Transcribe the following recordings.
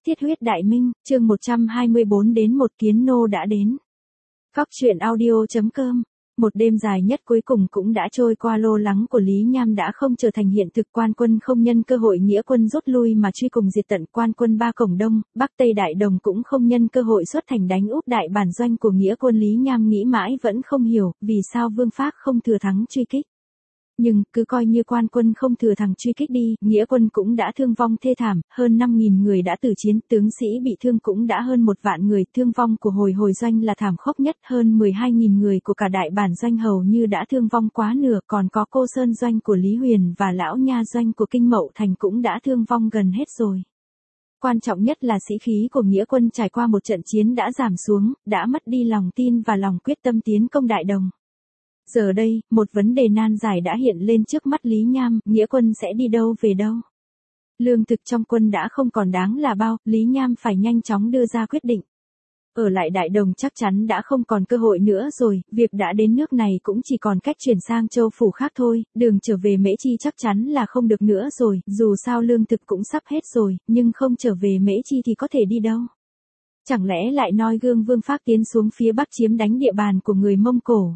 Thiết huyết đại minh, chương 124 đến một kiến nô đã đến. Góc truyện audio.com. Một đêm dài nhất cuối cùng cũng đã trôi qua, lo lắng của Lý Nham đã không trở thành hiện thực. Quan quân không nhân cơ hội nghĩa quân rút lui mà truy cùng diệt tận. Quan quân ba cổng Đông, Bắc Tây Đại Đồng cũng không nhân cơ hội xuất thành đánh úp đại bản doanh của nghĩa quân. Lý Nham nghĩ mãi vẫn không hiểu vì sao Vương Phác không thừa thắng truy kích. Nhưng, cứ coi như quan quân không thừa thắng truy kích đi, nghĩa quân cũng đã thương vong thê thảm, hơn 5.000 người đã tử chiến, tướng sĩ bị thương cũng đã hơn 1 vạn người, thương vong của hồi doanh là thảm khốc nhất, hơn 12.000 người của cả đại bản doanh hầu như đã thương vong quá nửa, còn có Cô Sơn doanh của Lý Huyền và Lão Nha doanh của Kinh Mậu Thành cũng đã thương vong gần hết rồi. Quan trọng nhất là sĩ khí của nghĩa quân trải qua một trận chiến đã giảm xuống, đã mất đi lòng tin và lòng quyết tâm tiến công Đại Đồng. Giờ đây, một vấn đề nan giải đã hiện lên trước mắt Lý Nham, nghĩa quân sẽ đi đâu về đâu. Lương thực trong quân đã không còn đáng là bao, Lý Nham phải nhanh chóng đưa ra quyết định. Ở lại Đại Đồng chắc chắn đã không còn cơ hội nữa rồi, việc đã đến nước này cũng chỉ còn cách chuyển sang châu phủ khác thôi, đường trở về Mễ Chi chắc chắn là không được nữa rồi, dù sao lương thực cũng sắp hết rồi, nhưng không trở về Mễ Chi thì có thể đi đâu. Chẳng lẽ lại noi gương Vương Phác tiến xuống phía Bắc chiếm đánh địa bàn của người Mông Cổ?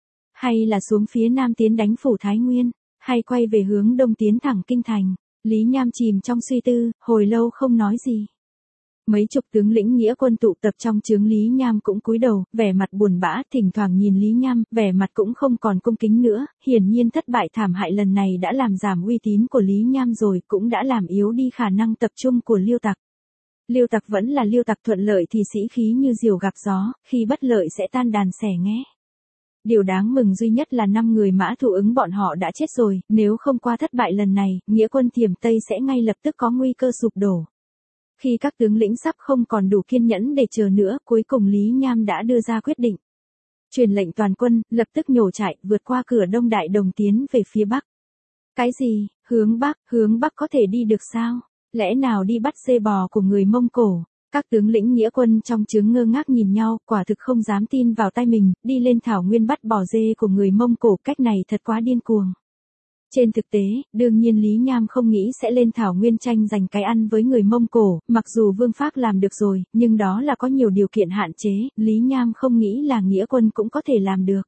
Hay là xuống phía Nam tiến đánh phủ Thái Nguyên, hay quay về hướng Đông tiến thẳng Kinh Thành? Lý Nham chìm trong suy tư, hồi lâu không nói gì. Mấy chục tướng lĩnh nghĩa quân tụ tập trong trướng, Lý Nham cũng cúi đầu, vẻ mặt buồn bã, thỉnh thoảng nhìn Lý Nham, vẻ mặt cũng không còn cung kính nữa, hiển nhiên thất bại thảm hại lần này đã làm giảm uy tín của Lý Nham rồi, cũng đã làm yếu đi khả năng tập trung của Liêu Tặc. Liêu Tặc vẫn là Liêu Tặc, thuận lợi thì sĩ khí như diều gặp gió, khi bất lợi sẽ tan đàn xẻ nghé. Điều đáng mừng duy nhất là 5 người Mã Thủ Ứng bọn họ đã chết rồi, nếu không qua thất bại lần này, nghĩa quân Thiểm Tây sẽ ngay lập tức có nguy cơ sụp đổ. Khi các tướng lĩnh sắp không còn đủ kiên nhẫn để chờ nữa, cuối cùng Lý Nham đã đưa ra quyết định. Truyền lệnh toàn quân, lập tức nhổ trại, vượt qua cửa Đông Đại Đồng tiến về phía Bắc. Cái gì, hướng Bắc có thể đi được sao? Lẽ nào đi bắt dê bò của người Mông Cổ? Các tướng lĩnh nghĩa quân trong trướng ngơ ngác nhìn nhau, quả thực không dám tin vào tay mình, đi lên thảo nguyên bắt bò dê của người Mông Cổ, cách này thật quá điên cuồng. Trên thực tế, đương nhiên Lý Nham không nghĩ sẽ lên thảo nguyên tranh giành cái ăn với người Mông Cổ, mặc dù Vương Phác làm được rồi, nhưng đó là có nhiều điều kiện hạn chế, Lý Nham không nghĩ là nghĩa quân cũng có thể làm được.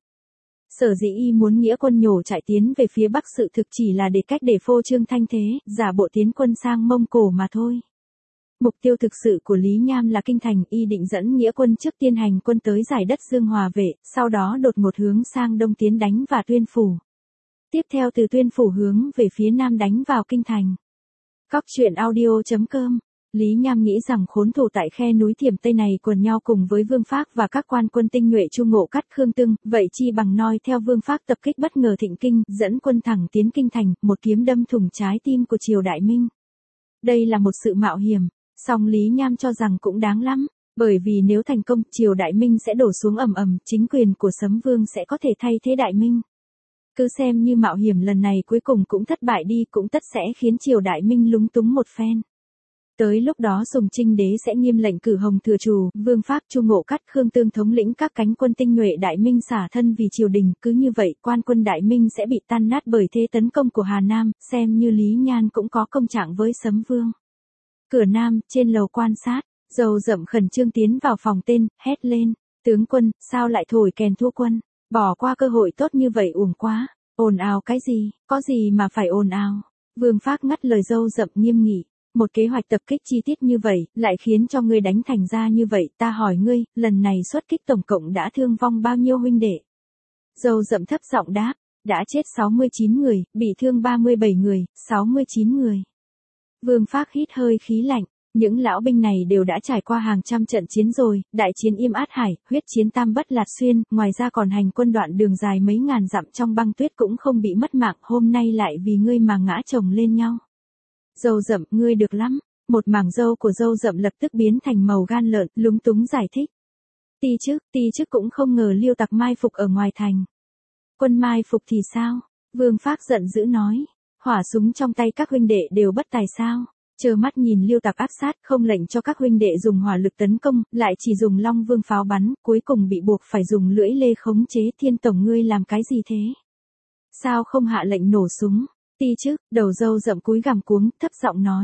Sở dĩ y muốn nghĩa quân nhổ trại tiến về phía Bắc sự thực chỉ là để cách để phô trương thanh thế, giả bộ tiến quân sang Mông Cổ mà thôi. Mục tiêu thực sự của Lý Nham là Kinh Thành, y định dẫn nghĩa quân trước tiên hành quân tới giải đất Dương Hòa Vệ, sau đó đột một hướng sang Đông tiến đánh và Tuyên Phủ. Tiếp theo từ Tuyên Phủ hướng về phía Nam đánh vào Kinh Thành. Góc truyện audio.com. Lý Nham nghĩ rằng khốn thủ tại khe núi Thiểm Tây này quần nhau cùng với Vương Phác và các quan quân tinh nhuệ Chu Ngộ Cắt Khương Tương, vậy chi bằng noi theo Vương Phác tập kích bất ngờ Thịnh Kinh, dẫn quân thẳng tiến Kinh Thành, một kiếm đâm thủng trái tim của triều Đại Minh. Đây là một sự mạo hiểm. Song Lý Nham cho rằng cũng đáng lắm, bởi vì nếu thành công, triều Đại Minh sẽ đổ xuống ầm ầm, chính quyền của Sấm Vương sẽ có thể thay thế Đại Minh. Cứ xem như mạo hiểm lần này cuối cùng cũng thất bại đi, cũng tất sẽ khiến triều Đại Minh lúng túng một phen. Tới lúc đó Sùng Trinh Đế sẽ nghiêm lệnh cử Hồng Thừa Trù, Vương Phác, Chu Ngộ Cắt Khương Tương thống lĩnh các cánh quân tinh nhuệ Đại Minh xả thân vì triều đình, cứ như vậy quan quân Đại Minh sẽ bị tan nát bởi thế tấn công của Hà Nam, xem như Lý Nhan cũng có công trạng với Sấm Vương. Cửa Nam, trên lầu quan sát, Dầu Dậm khẩn trương tiến vào phòng tên, hét lên, tướng quân, sao lại thổi kèn thua quân, bỏ qua cơ hội tốt như vậy uổng quá, ồn ào cái gì, có gì mà phải ồn ào. Vương Phác ngắt lời Dầu Dậm nghiêm nghị, một kế hoạch tập kích chi tiết như vậy, lại khiến cho ngươi đánh thành ra như vậy, ta hỏi ngươi, lần này xuất kích tổng cộng đã thương vong bao nhiêu huynh đệ? Dầu Dậm thấp giọng đáp, đã chết 69 người, bị thương 37 người, 69 người. Vương Phác hít hơi khí lạnh, những lão binh này đều đã trải qua hàng trăm trận chiến rồi, đại chiến Im Át Hải, huyết chiến Tam Bất Lạt Xuyên, ngoài ra còn hành quân đoạn đường dài mấy ngàn dặm trong băng tuyết cũng không bị mất mạng, hôm nay lại vì ngươi mà ngã chồng lên nhau. Dầu Dậm, ngươi được lắm, một mảng râu của Dầu Dậm lập tức biến thành màu gan lợn, lúng túng giải thích. Ti chức cũng không ngờ Liêu Tặc mai phục ở ngoài thành. Quân mai phục thì sao? Vương Phác giận dữ nói. Hỏa súng trong tay các huynh đệ đều bất tài sao? Trơ mắt nhìn Liêu Tặc áp sát, không lệnh cho các huynh đệ dùng hỏa lực tấn công, lại chỉ dùng Long Vương pháo bắn, cuối cùng bị buộc phải dùng lưỡi lê khống chế. Thiên tổng ngươi làm cái gì thế? Sao không hạ lệnh nổ súng? Ti chức, đầu Dâu Dậm cúi gằm cuống, thấp giọng nói.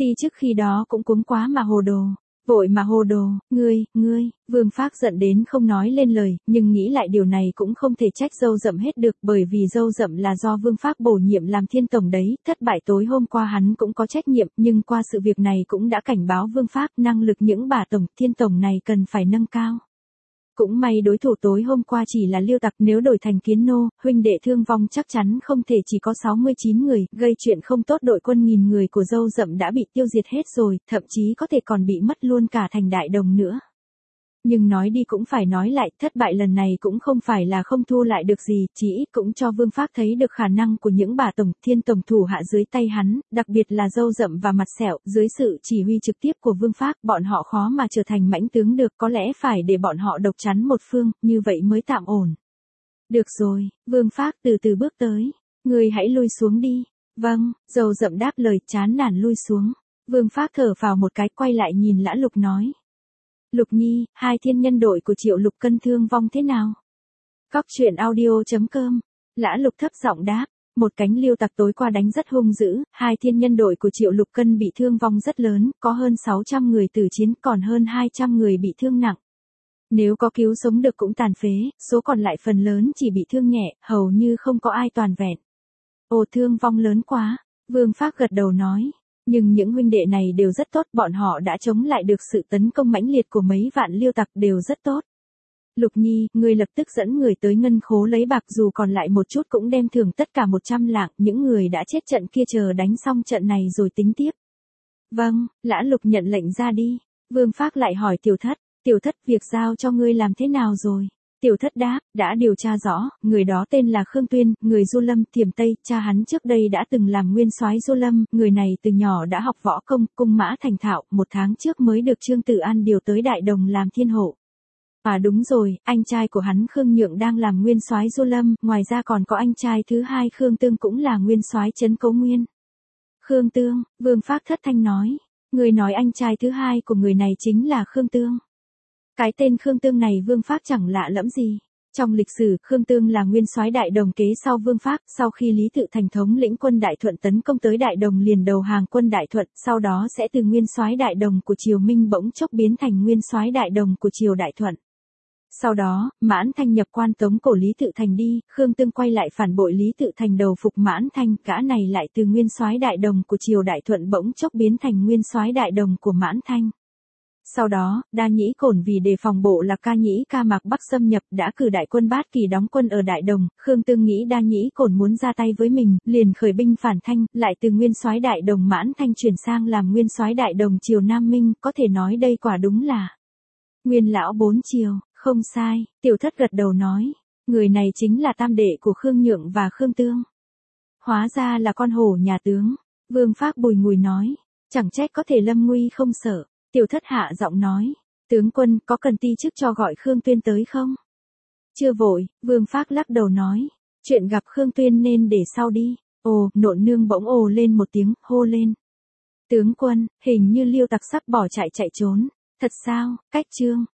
Ti chức khi đó cũng cuống quá mà hồ đồ. Vội mà hồ đồ, ngươi, Vương Phác giận đến không nói lên lời, nhưng nghĩ lại điều này cũng không thể trách Dâu Dậm hết được, bởi vì Dâu Dậm là do Vương Phác bổ nhiệm làm thiên tổng đấy, thất bại tối hôm qua hắn cũng có trách nhiệm, nhưng qua sự việc này cũng đã cảnh báo Vương Phác năng lực những bà tổng, thiên tổng này cần phải nâng cao. Cũng may đối thủ tối hôm qua chỉ là Liêu Tặc, nếu đổi thành Kiến Nô, huynh đệ thương vong chắc chắn không thể chỉ có 69 người, gây chuyện không tốt đội quân nghìn người của Dâu Dậm đã bị tiêu diệt hết rồi, thậm chí có thể còn bị mất luôn cả thành Đại Đồng nữa. Nhưng nói đi cũng phải nói lại, thất bại lần này cũng không phải là không thu lại được gì, chỉ ít cũng cho Vương Phác thấy được khả năng của những bà tổng, thiên tổng thủ hạ dưới tay hắn, đặc biệt là Dâu Dậm và Mặt Sẹo, dưới sự chỉ huy trực tiếp của Vương Phác, bọn họ khó mà trở thành mãnh tướng được, có lẽ phải để bọn họ độc chắn một phương, như vậy mới tạm ổn. Được rồi, Vương Phác từ từ bước tới, người hãy lui xuống đi. Vâng, Dâu Dậm đáp lời, chán nản lui xuống. Vương Phác thở vào một cái, quay lại nhìn Lã Lục nói. Lục Nhi, hai thiên nhân đội của Triệu Lục Cân thương vong thế nào? Cóc truyện audio.com. Lã Lục thấp giọng đáp, một cánh Liêu Tặc tối qua đánh rất hung dữ, hai thiên nhân đội của Triệu Lục Cân bị thương vong rất lớn, có hơn 600 người tử chiến, còn hơn 200 người bị thương nặng. Nếu có cứu sống được cũng tàn phế, số còn lại phần lớn chỉ bị thương nhẹ, hầu như không có ai toàn vẹn. Ồ, thương vong lớn quá, Vương Phác gật đầu nói. Nhưng những huynh đệ này đều rất tốt, bọn họ đã chống lại được sự tấn công mãnh liệt của mấy vạn Liêu Tặc, đều rất tốt. Lục Nhi, ngươi lập tức dẫn người tới ngân khố lấy bạc, dù còn lại một chút cũng đem thưởng tất cả 100 lạng, những người đã chết trận kia chờ đánh xong trận này rồi tính tiếp. Vâng, Lã Lục nhận lệnh ra đi. Vương Phác lại hỏi Tiểu Thất, việc giao cho ngươi làm thế nào rồi? Tiểu Thất đáp, đã điều tra rõ, người đó tên là Khương Tuyên, người Du Lâm, Thiểm Tây, cha hắn trước đây đã từng làm nguyên soái Du Lâm, người này từ nhỏ đã học võ công, cung mã thành thạo, 1 tháng trước mới được Trương Tử An điều tới Đại Đồng làm thiên hộ. À đúng rồi, anh trai của hắn Khương Nhượng đang làm nguyên soái Du Lâm, ngoài ra còn có anh trai thứ hai Khương Tương cũng là nguyên soái trấn Cấu Nguyên. Khương Tương, Vương Phác thất thanh nói, người nói anh trai thứ hai của người này chính là Khương Tương. Cái tên Khương Tương này Vương Phác chẳng lạ lẫm gì. Trong lịch sử, Khương Tương là nguyên soái Đại Đồng kế sau Vương Phác, sau khi Lý Tự Thành thống lĩnh quân Đại Thuận tấn công tới Đại Đồng liền đầu hàng quân Đại Thuận, sau đó sẽ từ nguyên soái Đại Đồng của triều Minh bỗng chốc biến thành nguyên soái Đại Đồng của triều Đại Thuận. Sau đó, Mãn Thanh nhập quan tống cổ Lý Tự Thành đi, Khương Tương quay lại phản bội Lý Tự Thành đầu phục Mãn Thanh, gã này lại từ nguyên soái Đại Đồng của triều Đại Thuận bỗng chốc biến thành nguyên soái Đại Đồng của Mãn Thanh. Sau đó, Đa Nhĩ Cổn vì đề phòng bộ lạc Ca Nhĩ Ca Mạc Bắc xâm nhập đã cử đại quân Bát Kỳ đóng quân ở Đại Đồng, Khương Tương nghĩ Đa Nhĩ Cổn muốn ra tay với mình, liền khởi binh phản Thanh, lại từ nguyên soái Đại Đồng Mãn Thanh chuyển sang làm nguyên soái Đại Đồng triều Nam Minh, có thể nói đây quả đúng là nguyên lão 4 triều, không sai, Tiểu Thất gật đầu nói, người này chính là tam đệ của Khương Nhượng và Khương Tương. Hóa ra là con hổ nhà tướng, Vương Phác bùi ngùi nói, chẳng trách có thể lâm nguy không sợ. Tiểu Thất hạ giọng nói, tướng quân có cần ti chức cho gọi Khương Tuyên tới không? Chưa vội, Vương Phác lắc đầu nói, chuyện gặp Khương Tuyên nên để sau đi. Ồ, Nộn Nương bỗng ồ lên một tiếng, hô lên. Tướng quân, hình như Liêu Tặc sắp bỏ chạy trốn. Thật sao, Cách Trương,